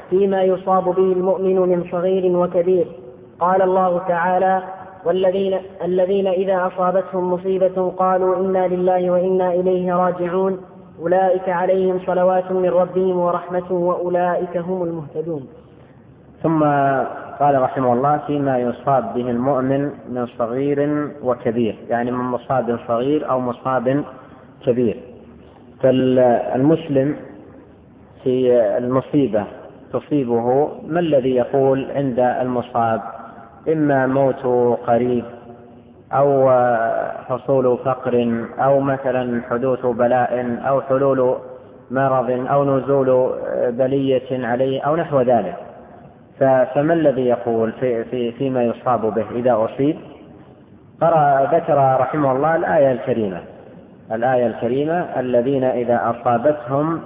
فيما يصاب به المؤمن من صغير وكبير. قال الله تعالى: الذين إذا أصابتهم مصيبة قالوا إنا لله وإنا إليه راجعون أولئك عليهم صلوات من ربهم ورحمة وأولئك هم المهتدون. ثم قال رحمه الله: فيما يصاب به المؤمن من صغير وكبير، يعني من مصاب صغير أو مصاب كبير. فالمسلم في المصيبة تصيبه ما الذي يقول عند المصاب؟ إما موت قريب أو حصول فقر أو مثلا حدوث بلاء أو حلول مرض أو نزول بلية عليه أو نحو ذلك. فما الذي يقول فيما يصاب به إذا أصيب؟ ذكر رحمه الله الآية الكريمة: الذين إذا أصابتهم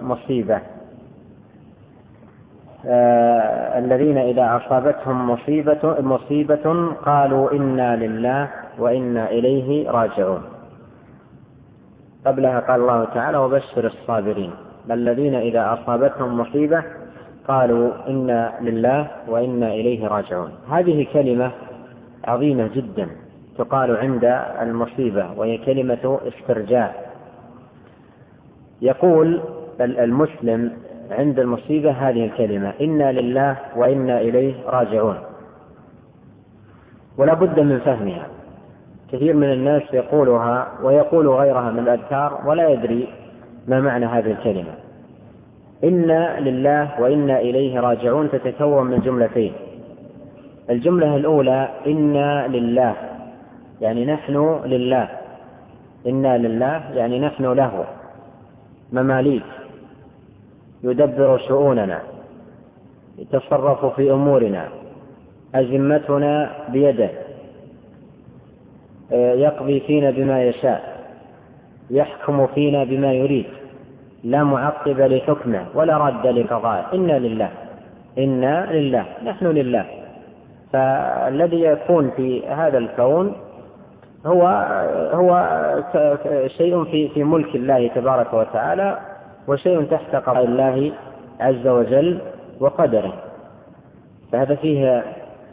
مصيبة قالوا إنا لله وإنا إليه راجعون. قبلها قال الله تعالى: وبشر الصابرين الذين إذا أصابتهم مصيبة قالوا إنا لله وإنا إليه راجعون. هذه كلمة عظيمة جدا تقال عند المصيبة، وهي كلمة استرجاع. يقول المسلم عند المصيبة هذه الكلمة: إنا لله وإنا إليه راجعون، ولا بد من فهمها. كثير من الناس يقولها ويقول غيرها من الأذكار ولا يدري ما معنى هذه الكلمة. إنا لله وإنا إليه راجعون تتكون من جملتين. الجملة الأولى: إنا لله، يعني نحن لله. إنا لله يعني نحن له مماليك، يدبر شؤوننا، يتصرف في أمورنا، أزمتنا بيده، يقضي فينا بما يشاء، يحكم فينا بما يريد، لا معقب لحكمه ولا رد لقضائه. إنا لله نحن لله. فالذي يكون في هذا الكون هو شيء في ملك الله تبارك وتعالى، وشيء تحت قضاء الله عز وجل وقدره. فهذا فيه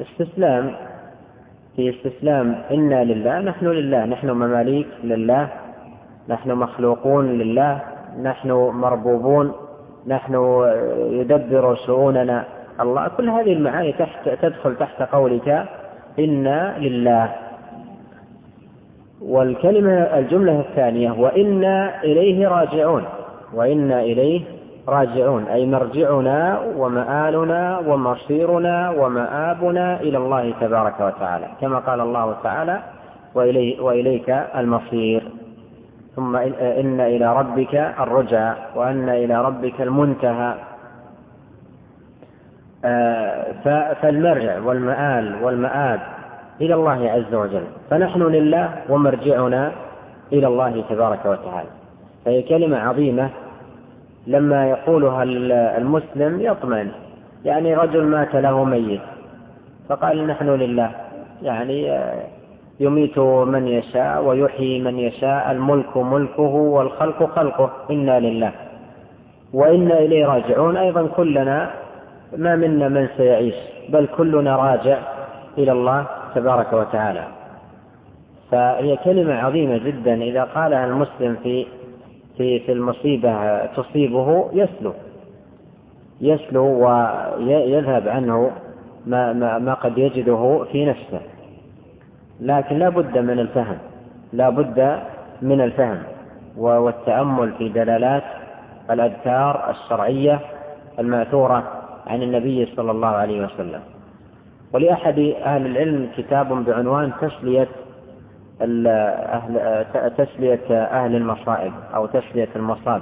استسلام. إنا لله، نحن لله، نحن مماليك لله، نحن مخلوقون لله، نحن مربوبون، نحن يدبر شؤوننا الله. كل هذه المعاني تدخل تحت قولك إنا لله. الجملة الثانية: وإنا إليه راجعون، أي مرجعنا ومآلنا ومصيرنا ومآبنا إلى الله تبارك وتعالى، كما قال الله تعالى: وإليك المصير. ثم إن إلى ربك الرجع وأن إلى ربك المنتهى. فالمرجع والمآل والمآب إلى الله عز وجل، فنحن لله ومرجعنا إلى الله تبارك وتعالى. فهي كلمة عظيمة لما يقولها المسلم يطمئن. يعني رجل مات له ميت فقال نحن لله، يعني يميت من يشاء ويحيي من يشاء، الملك ملكه والخلق خلقه، إنا لله وإنا إليه راجعون. أيضا كلنا ما منا من سيعيش، بل كلنا راجع إلى الله تبارك وتعالى. فهي كلمة عظيمة جدا إذا قالها المسلم في المصيبة تصيبه يسلو ويذهب عنه ما قد يجده في نفسه. لكن لا بد من الفهم والتأمل في دلالات الأذكار الشرعية المأثورة عن النبي صلى الله عليه وسلم. ولأحد أهل العلم كتاب بعنوان تسلية أهل المصائب أو تسلية المصاب،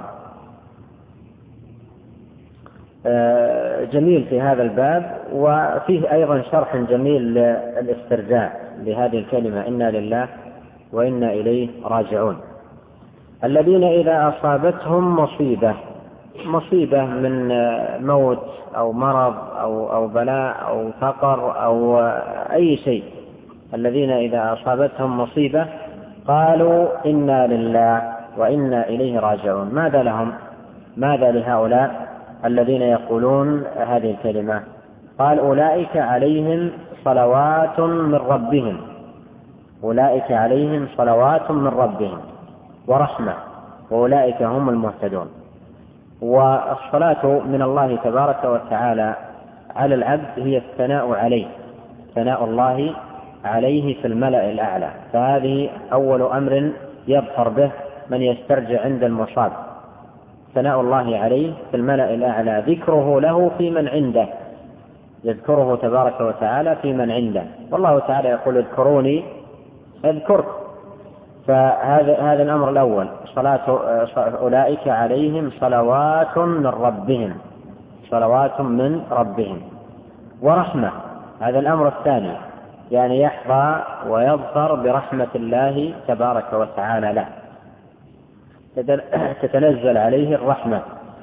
جميل في هذا الباب. وفيه أيضا شرح جميل للاسترجاع لهذه الكلمة: إنا لله وإنا إليه راجعون. الذين إذا أصابتهم مصيبة من موت أو مرض أو بلاء أو فقر أو أي شيء، الذين إذا أصابتهم مصيبة قالوا إنا لله وإنا إليه راجعون. ماذا لهم؟ ماذا لهؤلاء الذين يقولون هذه الكلمة؟ قال أولئك عليهم صلوات من ربهم، أولئك عليهم صلوات من ربهم ورحمة وأولئك هم المهتدون. والصلاة من الله تبارك وتعالى على العبد هي الثناء عليه، ثناء الله عليه في الملأ الأعلى، فهذه أول أمر يظفر به من يسترجع عند المصاب، ثناء الله عليه في الملأ الأعلى، ذكره له في من عنده، يذكره تبارك وتعالى في من عنده، والله تعالى يقول اذكروني اذكركم. فهذا الأمر الأول، صلاة أولئك عليهم صلوات من ربهم، صلوات من ربهم ورحمة، هذا الأمر الثاني، يعني يحظى ويظفر برحمة الله تبارك وتعالى له، تتنزل عليه الرحمة،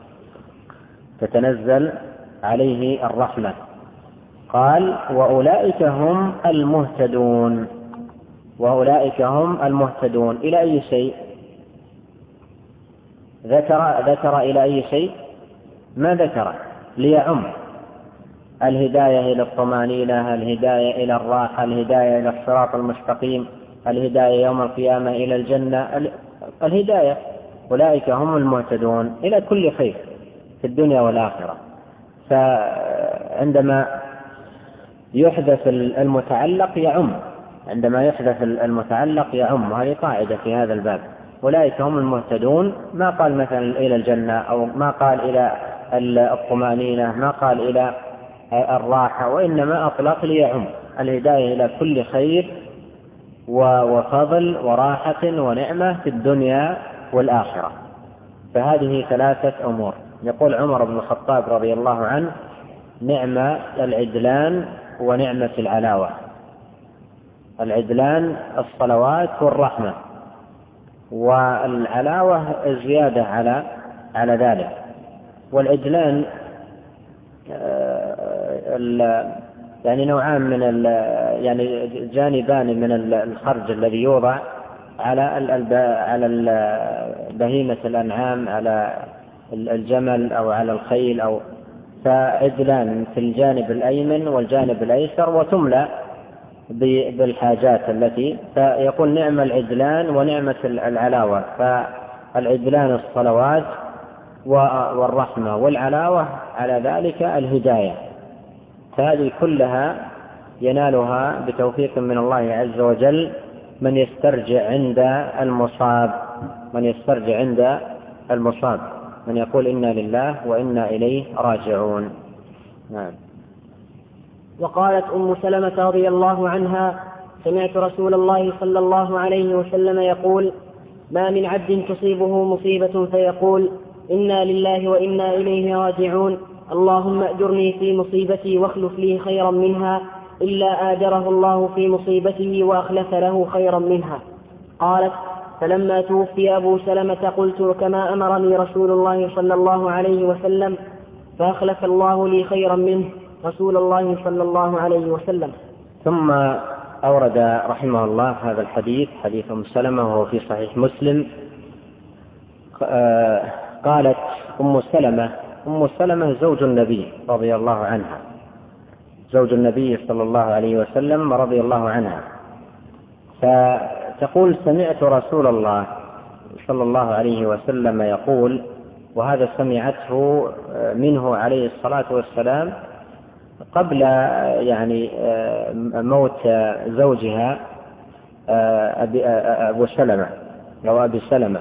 تتنزل عليه الرحمة. قال وأولئك هم المهتدون، وأولئك هم المهتدون. إلى أي شيء ذكر إلى أي شيء؟ ما ذكر، ليعم الهداية إلى الطمأنينة، الهداية إلى الراحة، الهداية إلى الصراط المستقيم، الهداية يوم القيامة إلى الجنة، الهداية. أولئك هم المهتدون إلى كل خير في الدنيا والآخرة. فعندما يحدث المتعلق يعم، عندما يحدث المتعلق يعم، وهذه قاعدة في هذا الباب. أولئك هم المهتدون، ما قال مثلا إلى الجنة، أو ما قال إلى الطمأنينة، ما قال إلى الراحة، وإنما أطلق ليعم الهداية إلى كل خير وفضل وراحة ونعمة في الدنيا والآخرة. فهذه ثلاثة أمور. يقول عمر بن الخطاب رضي الله عنه نعمة العدلان ونعمة العلاوة. العدلان الصلوات والرحمة، والعلاوة الزيادة على ذلك. والعدلان يعني نوعان من يعني جانبان من الخرج الذي يوضع على بهيمة الأنعام، على الجمل أو على الخيل، أو فعدلان في الجانب الأيمن والجانب الأيسر، وتملأ بالحاجات التي، فيقول نعم العدلان ونعمة العلاوة. فالعدلان الصلوات والرحمة، والعلاوة على ذلك الهداية. فهذه كلها ينالها بتوفيق من الله عز وجل من يسترجع عند المصاب، من يسترجع عند المصاب، من يقول إنا لله وإنا إليه راجعون. نعم. وقالت أم سلمة رضي الله عنها سمعت رسول الله صلى الله عليه وسلم يقول ما من عبد تصيبه مصيبة فيقول إنا لله وإنا إليه راجعون اللهم أجرني في مصيبتي واخلف لي خيرا منها إلا آجره الله في مصيبته وأخلف له خيرا منها. قالت فلما توفي أبو سلمة قلت كما أمرني رسول الله صلى الله عليه وسلم فأخلف الله لي خيرا منه رسول الله صلى الله عليه وسلم. ثم أورد رحمه الله هذا الحديث، حديث أم سلمة، وهو في صحيح مسلم. قالت أم سلمة زوج النبي رضي الله عنها، زوج النبي صلى الله عليه وسلم رضي الله عنها، فتقول سمعت رسول الله صلى الله عليه وسلم يقول، وهذا سمعته منه عليه الصلاة والسلام قبل يعني موت زوجها أبو سلمة أو أبي سلمة،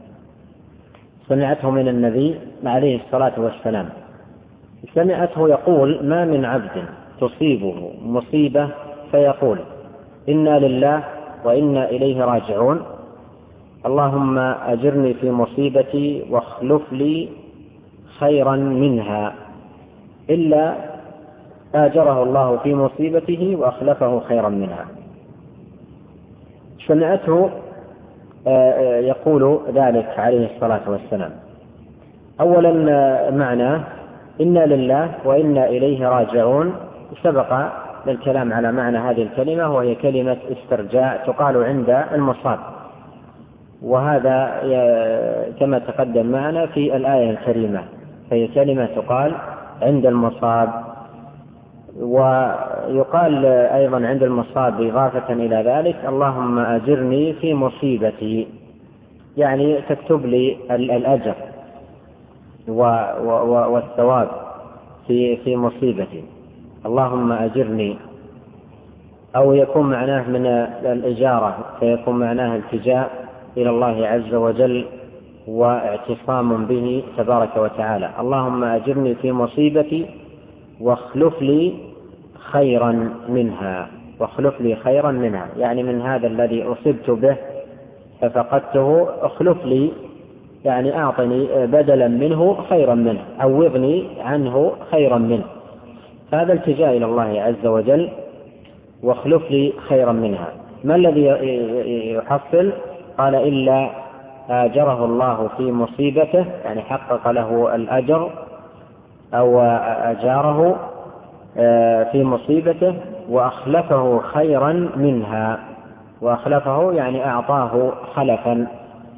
سمعته من النبي عليه الصلاة والسلام، سمعته يقول ما من عبد تصيبه مصيبة فيقول إنا لله وإنا إليه راجعون اللهم أجرني في مصيبتي واخلف لي خيرا منها إلا آجره الله في مصيبته وأخلفه خيرا منها. سمعته يقول ذلك عليه الصلاة والسلام. أولا معنى إنا لله وإنا إليه راجعون سبق للكلام على معنى هذه الكلمة، وهي كلمة استرجاع تقال عند المصاب، وهذا كما تقدم معنا في الآية الكريمة فهي كلمة تقال عند المصاب. ويقال أيضا عند المصاب إضافة إلى ذلك: اللهم أجرني في مصيبتي، يعني تكتب لي الأجر والثواب في مصيبتي، اللهم أجرني. أو يكون معناه من الإجارة، فيكون معناه التجاء إلى الله عز وجل واعتصام به تبارك وتعالى. اللهم أجرني في مصيبتي واخلف لي خيرا منها، واخلف لي خيرا منها، يعني من هذا الذي أصبت به ففقدته اخلف لي، يعني أعطني بدلا منه خيرا منه، عوضني عنه خيرا منه. هذا التجاء إلى الله عز وجل واخلف لي خيرا منها. ما الذي يحصل؟ قال: إلا آجره الله في مصيبته، يعني حقق له الأجر أو أجاره في مصيبته، وأخلفه خيرا منها. وأخلفه يعني أعطاه خلفا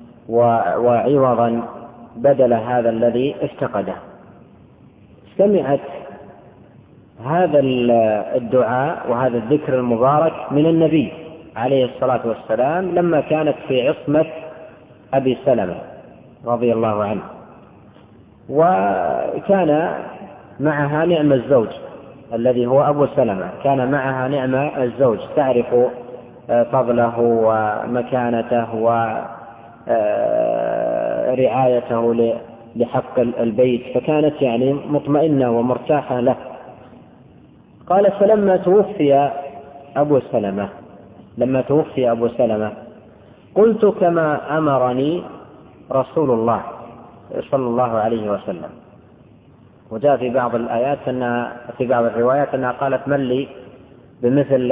وعوضا بدل هذا الذي افتقده. سمعت هذا الدعاء وهذا الذكر المبارك من النبي عليه الصلاة والسلام لما كانت في عصمة أبي سلمة رضي الله عنه، وكان معها نعم الزوج الذي هو أبو سلمة، كان معها نعم الزوج، تعرف فضله ومكانته ورعايته لحق البيت، فكانت يعني مطمئنة ومرتاحة له. قال: فلما توفي أبو سلمة قلت كما أمرني رسول الله صلى الله عليه وسلم. وجاء في بعض الآيات في بعض الروايات أنها قالت: من لي بمثل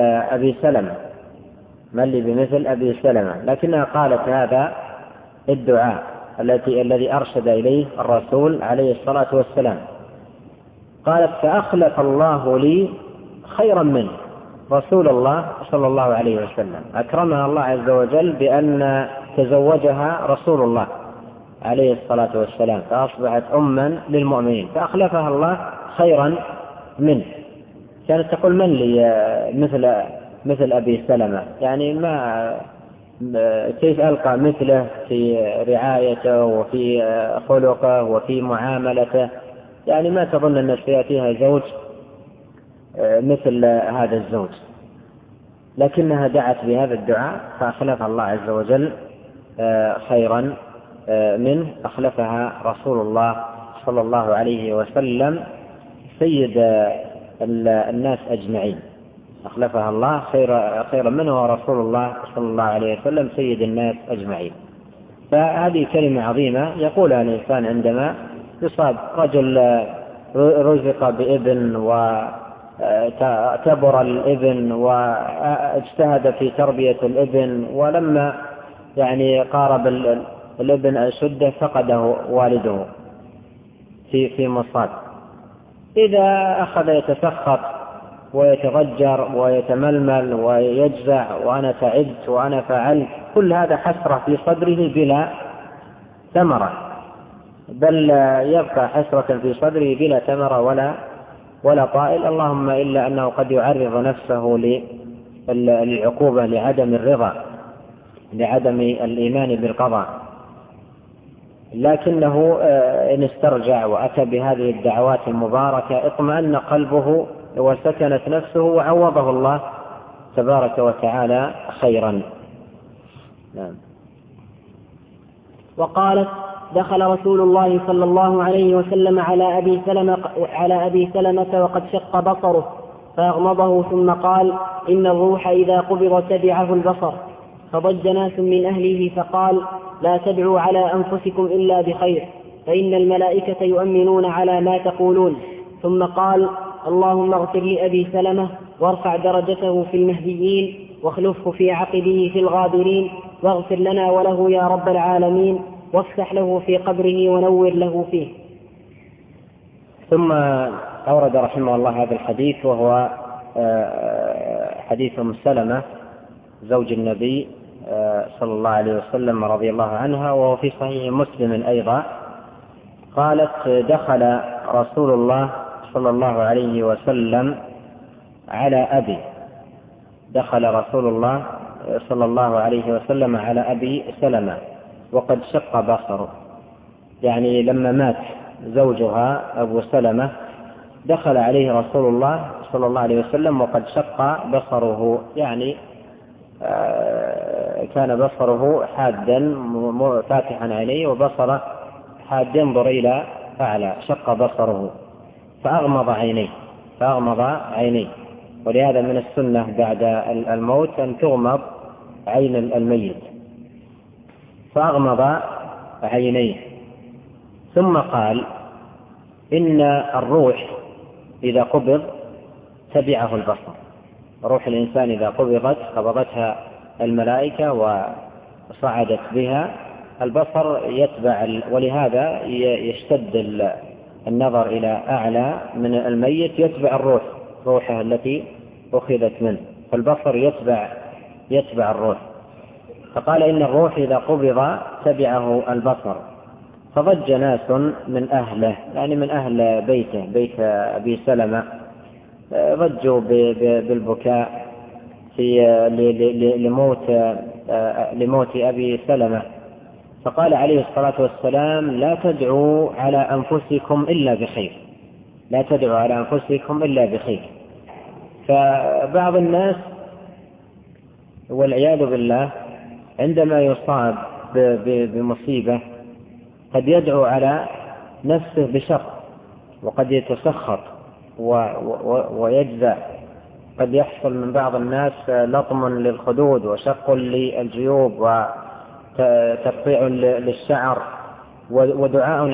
أبي سلمة، لكنها قالت هذا الدعاء الذي أرشد إليه الرسول عليه الصلاة والسلام. قالت: فأخلف الله لي خيرا منه. رسول الله صلى الله عليه وسلم أكرمها الله عز وجل بأن تزوجها رسول الله عليه الصلاة والسلام، فأصبحت أما للمؤمنين، فأخلفها الله خيرا منه. كانت تقول: من لي مثل أبي سلمة، يعني ما كيف ألقى مثله في رعايته وفي خلقه وفي معاملته، يعني ما تظن أن سيأتيها زوج مثل هذا الزوج. لكنها دعت بهذا الدعاء فأخلفها الله عز وجل خيرا منه. أخلفها رسول الله صلى الله عليه وسلم سيد الناس أجمعين، أخلفها الله خيرا منه، ورسول الله صلى الله عليه وسلم سيد الناس أجمعين. فهذه كلمة عظيمة يقولها الإنسان عندما يصاب رجل رزق بابن وكبر الابن واجتهد في تربية الابن، ولما يعني قارب الابن أشده فقده والده في مصاب. إذا أخذ يتسخط ويتضجر ويتململ ويجزع: وأنا تعبت وأنا فعلت، كل هذا حسرة في صدره بلا ثمرة، بل يبقى حسرة في صدره بلا ثمرة ولا طائل، اللهم إلا أنه قد يعرض نفسه للعقوبة لعدم الرضا، لعدم الإيمان بالقضاء. لكنه إن استرجع وأتى بهذه الدعوات المباركة اطمأن قلبه وسكنت نفسه وعوضه الله تبارك وتعالى خيرا. نعم. وقالت: دخل رسول الله صلى الله عليه وسلم على أبي سلمة وقد شق بصره فأغمضه، ثم قال: إن الروح إذا قبض تبعه البصر. فضج ناس من أهله فقال: لا تدعوا على أنفسكم إلا بخير، فإن الملائكة يؤمنون على ما تقولون. ثم قال: اللهم اغفر لأبي سلمة وارفع درجته في المهديين واخلفه في عقبه في الغابرين، واغفر لنا وله يا رب العالمين، وافتح له في قبره ونور له فيه. ثم أورد رحمه الله هذا الحديث، وهو حديث أم سلمة زوج النبي صلى الله عليه وسلم رضي الله عنها، وهو في صحيح مسلم أيضا. قالت: دخل رسول الله صلى الله عليه وسلم على أبي دخل رسول الله صلى الله عليه وسلم على أبي سلمة وقد شق بصره، يعني لما مات زوجها أبو سلمة دخل عليه رسول الله صلى الله عليه وسلم وقد شق بصره، يعني كان بصره حادا فاتحا عينيه وبصره حاد ينظر إلى أعلى، شق بصره فأغمض عينيه. ولهذا من السنة بعد الموت أن تغمض عين الميت، فأغمض عينيه. ثم قال: إن الروح إذا قبض تبعه البصر. روح الإنسان إذا قبضتها الملائكة وصعدت بها البصر يتبع، ولهذا يشتد النظر إلى أعلى من الميت يتبع روحه التي أخذت منه، فالبصر يتبع الروح. فقال: إن الروح إذا قبض تبعه البصر. فضج ناس من أهله، يعني من أهل بيته، بيت أبي سلمة، ضجوا بالبكاء لموت أبي سلمة. فقال عليه الصلاة والسلام: لا تدعوا على أنفسكم إلا بخير. فبعض الناس والعياذ بالله عندما يصاب بمصيبة قد يدعو على نفسه بشر، وقد يتسخط ويجزع. قد يحصل من بعض الناس لطم للخدود وشق للجيوب وتقطيع للشعر ودعاء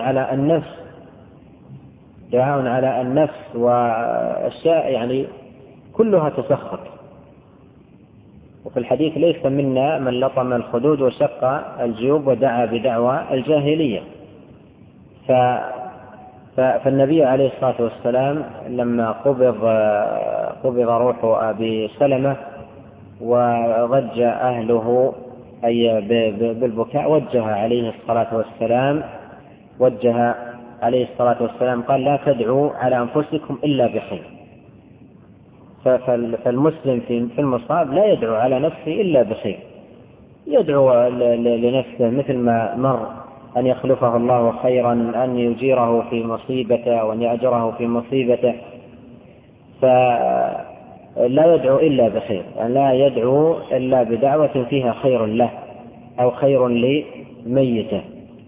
على النفس وأشياء يعني كلها تسخط. وفي الحديث: ليس منا من لطم الخدود وشق الجيوب ودعا بدعوى الجاهلية. فالنبي عليه الصلاة والسلام لما قبض روح أبي سلمة وضج أهله أي بالبكاء وجه عليه الصلاة والسلام قال: لا تدعوا على أنفسكم إلا بخير. فالمسلم في المصاب لا يدعو على نفسه إلا بخير، يدعو لنفسه مثل ما مر أن يخلفه الله خيرا، أن يجيره في مصيبته وأن يأجره في مصيبته. فلا يدعو إلا بخير، يعني لا يدعو إلا بدعوة فيها خير له أو خير لميته.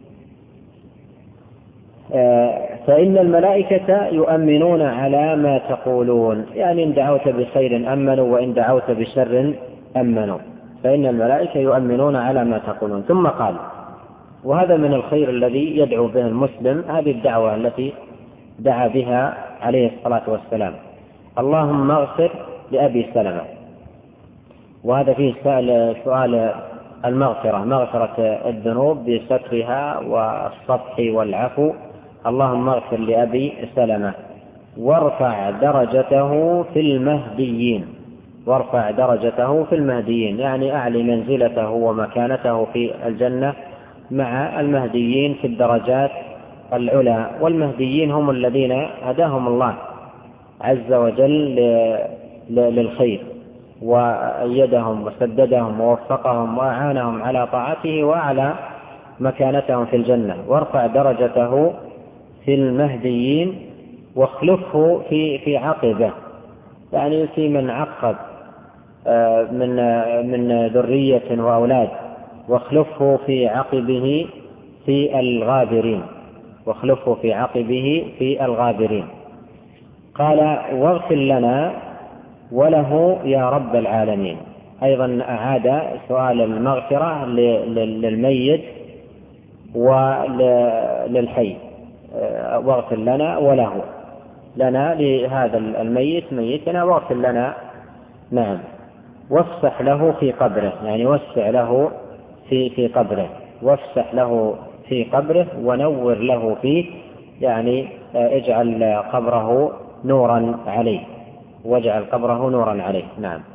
فإن الملائكة يؤمنون على ما تقولون، يعني إن دعوت بخير أمنوا وإن دعوت بشر أمنوا، فإن الملائكة يؤمنون على ما تقولون. ثم قال: وهذا من الخير الذي يدعو به المسلم، هذه الدعوة التي دعا بها عليه الصلاة والسلام: اللهم اغفر لأبي سلمة. وهذا فيه سؤال مغفرة الذنوب بسترها والصفح والعفو. اللهم اغفر لأبي سلمة وارفع درجته في المهديين، يعني أعلي منزلته ومكانته في الجنة مع المهديين في الدرجات العلى. والمهديين هم الذين هداهم الله عز وجل للخير وأيدهم وسددهم ووفقهم وأعانهم على طاعته وعلى مكانتهم في الجنة. وارفع درجته في المهديين واخلفه في عقبه، يعني في من عقب من ذرية وأولاد، واخلفه في عقبه في الغابرين. قال: واغفر لنا وله يا رب العالمين. أيضا أعاد سؤال المغفرة للميت وللحي: واغفر لنا وله، لنا لهذا الميت ميتنا، واغفر لنا. نعم. وافسح له في قبره، يعني وسع له في قبره، وافسح له في قبره ونور له فيه، يعني اجعل قبره نورا عليه، واجعل قبره نورا عليه. نعم.